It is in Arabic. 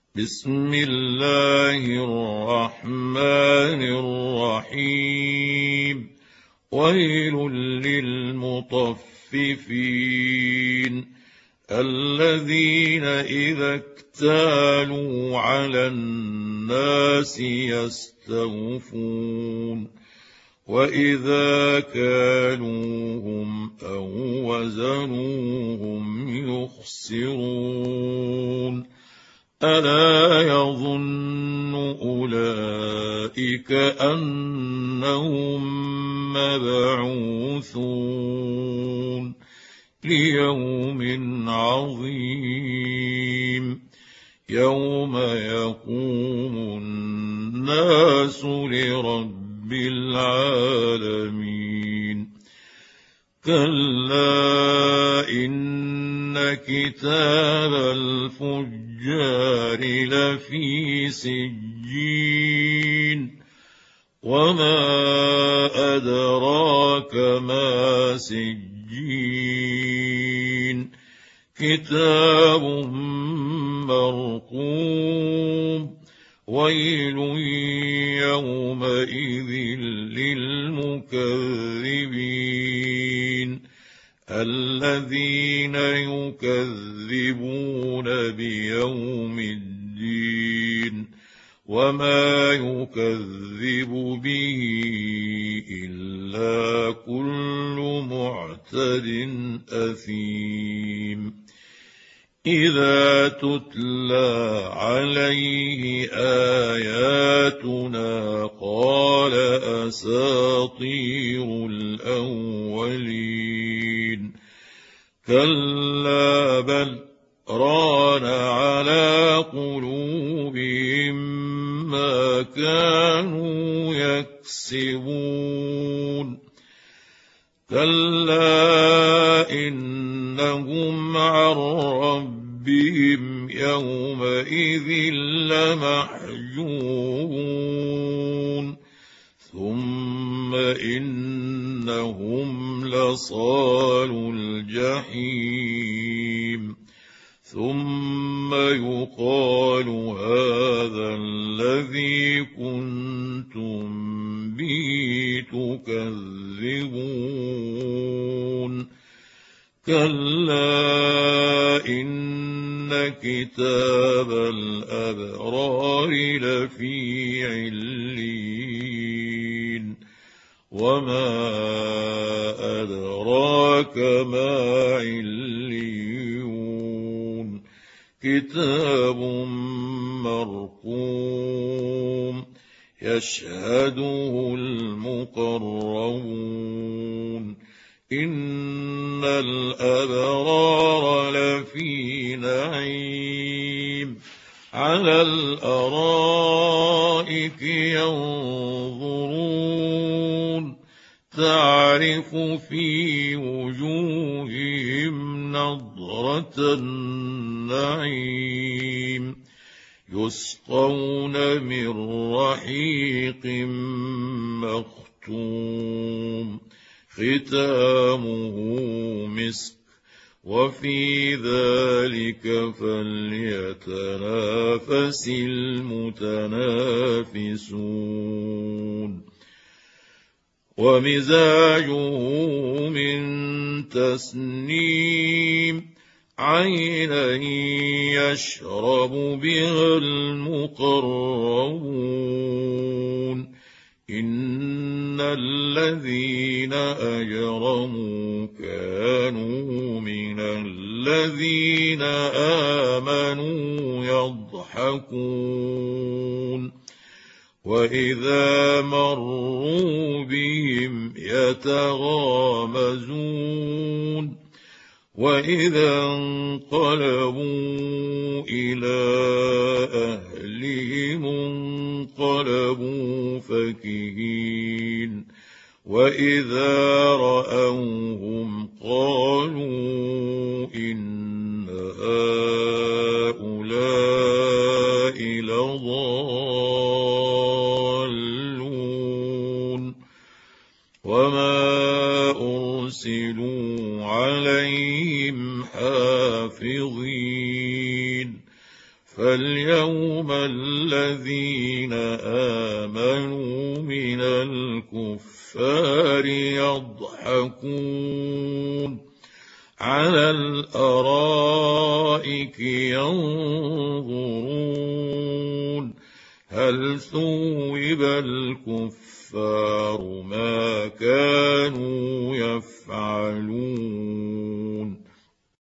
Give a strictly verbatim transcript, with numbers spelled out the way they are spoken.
بسم الله الرحمن الرحيم. ويل للمطففين الذين إذا اكتالوا على الناس يستوفون وإذا كالوهم أو وزنوهم يخسرون ألا يظن أولئك أنهم مبعوثون ليوم عظيم يوم يقوم الناس لرب العالمين كلا إن كتاب الفجار لفي سجين وما أدراك ما سجين كتاب مرقوم ويل يومئذ للمكذبين الذين يكذبون بيوم الدين وما يكذب به إلا كل معتد أثيم إذا تتلى عليه آياتنا قال أساطير الأولين كلا بل ران على قلوبهم ما كانوا يكسبون كلا إنهم عن ربهم يومئذ لمحجوبون ثم إنهم لصالو الجحيم ثم يقال هذا الذي كنتم به تكذبون كلا إن كتاب الأبرار لفي عليين وما أدراك ما عليون كتاب مرقوم يشهده المقربون إن الأبرار لفي نعيم على الأرائك ينظرون تعرف في وجوههم نضرة النعيم يسقون من رحيق مختوم ختامه مسك وفي ذلك فليتنافس المتنافسون ومزاجه من تسنيم عينا يشرب بها المقربون إن الذين أجرموا كانوا من الذين آمنوا يضحكون وإذا مروا بهم يتغامزون وإذا انقلبوا إلى أهلهم انقلبوا فكهين وإذا رأوهم قالوا إن هؤلاء لضالون وما أرسلوا عليهم حافظين فلينظر اليوم الذين آمنوا من الكفار يضحكون على الأرائك ينظرون هل ثوب الكفار ما كانوا يفعلون